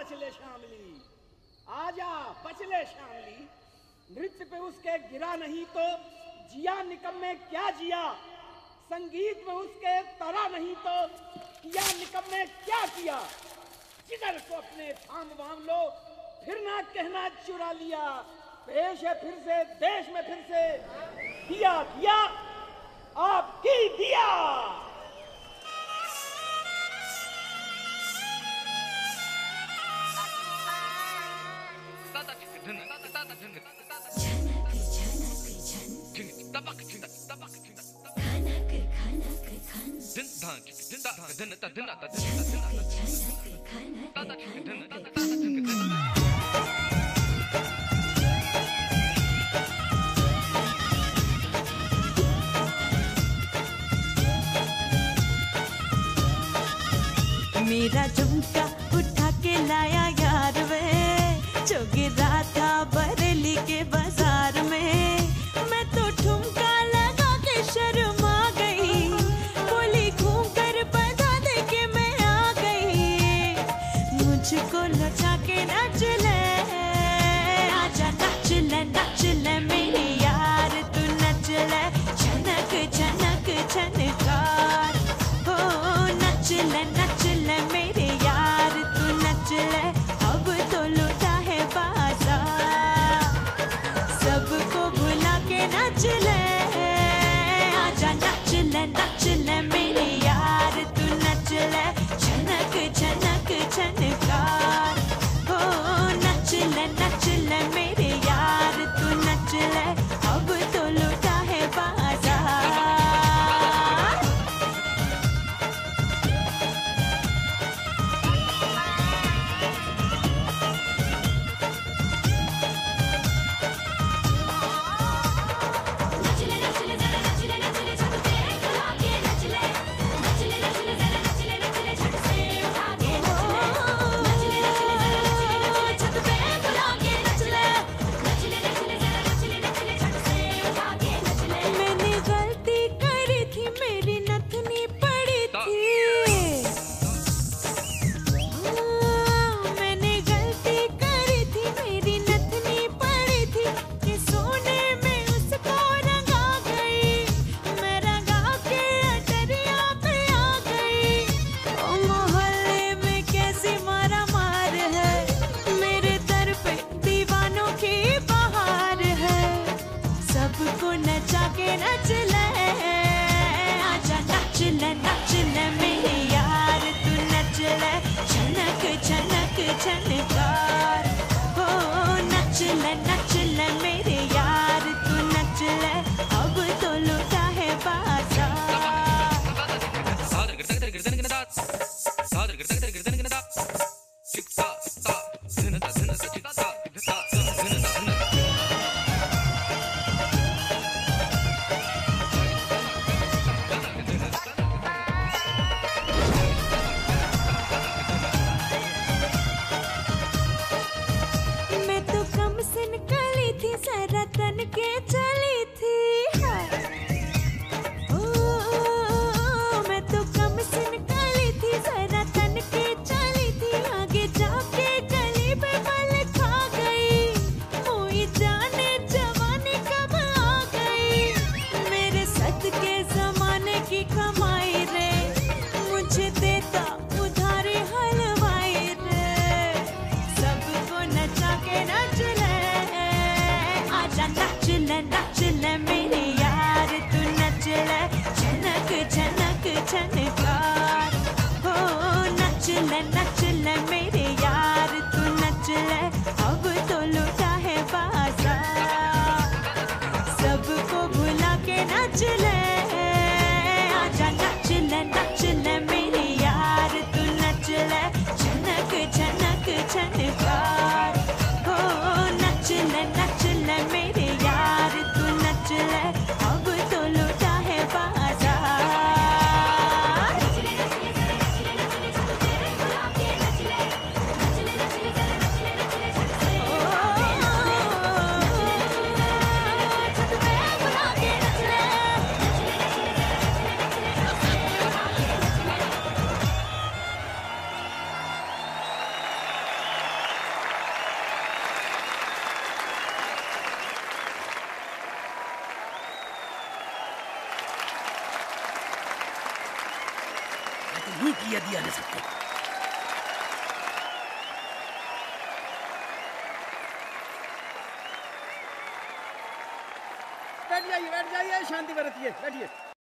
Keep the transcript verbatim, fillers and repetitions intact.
बचले शामली, आजा बचले शामली। नृत्य पे उसके गिरा नहीं तो जिया निकम्मे क्या जिया, संगीत में उसके तरा नहीं तो किया निकम्मे क्या किया। जिगर को अपने थाम वाम लो, फिर ना कहना चुरा लिया। पेश है फिर से देश में फिर से, दिया दिया आपकी दिया। मेरा झुमका उठा के लाया यार वे, जो गिरा था बरेली के बाजार में। मैं तो ठुमका लगा के शर्मा गई, बोली घूम कर बजा दे के मैं आ गई। मुझको लचा के नाच ले, आजा नाच ले नाच ले मेरी यार, तू नच ले छनक छनक छनकार। हो नच ले नच ले मेरे यार, तू नच ले अब तो लुटा है बाजार। सबको भुला के नच ले, आजा नच ले नच ले मेरे यार, तू नच ले छनक छनक छनकार। हो नच ले नच ले मेरे यार, तू नच ले अब तो लुटा है बाजार। अब तो लुटा है बाजार। लूट लिया दिया ने सबको। बैठ जाइए बैठ जाइए, शांति बरतिए, बैठिए।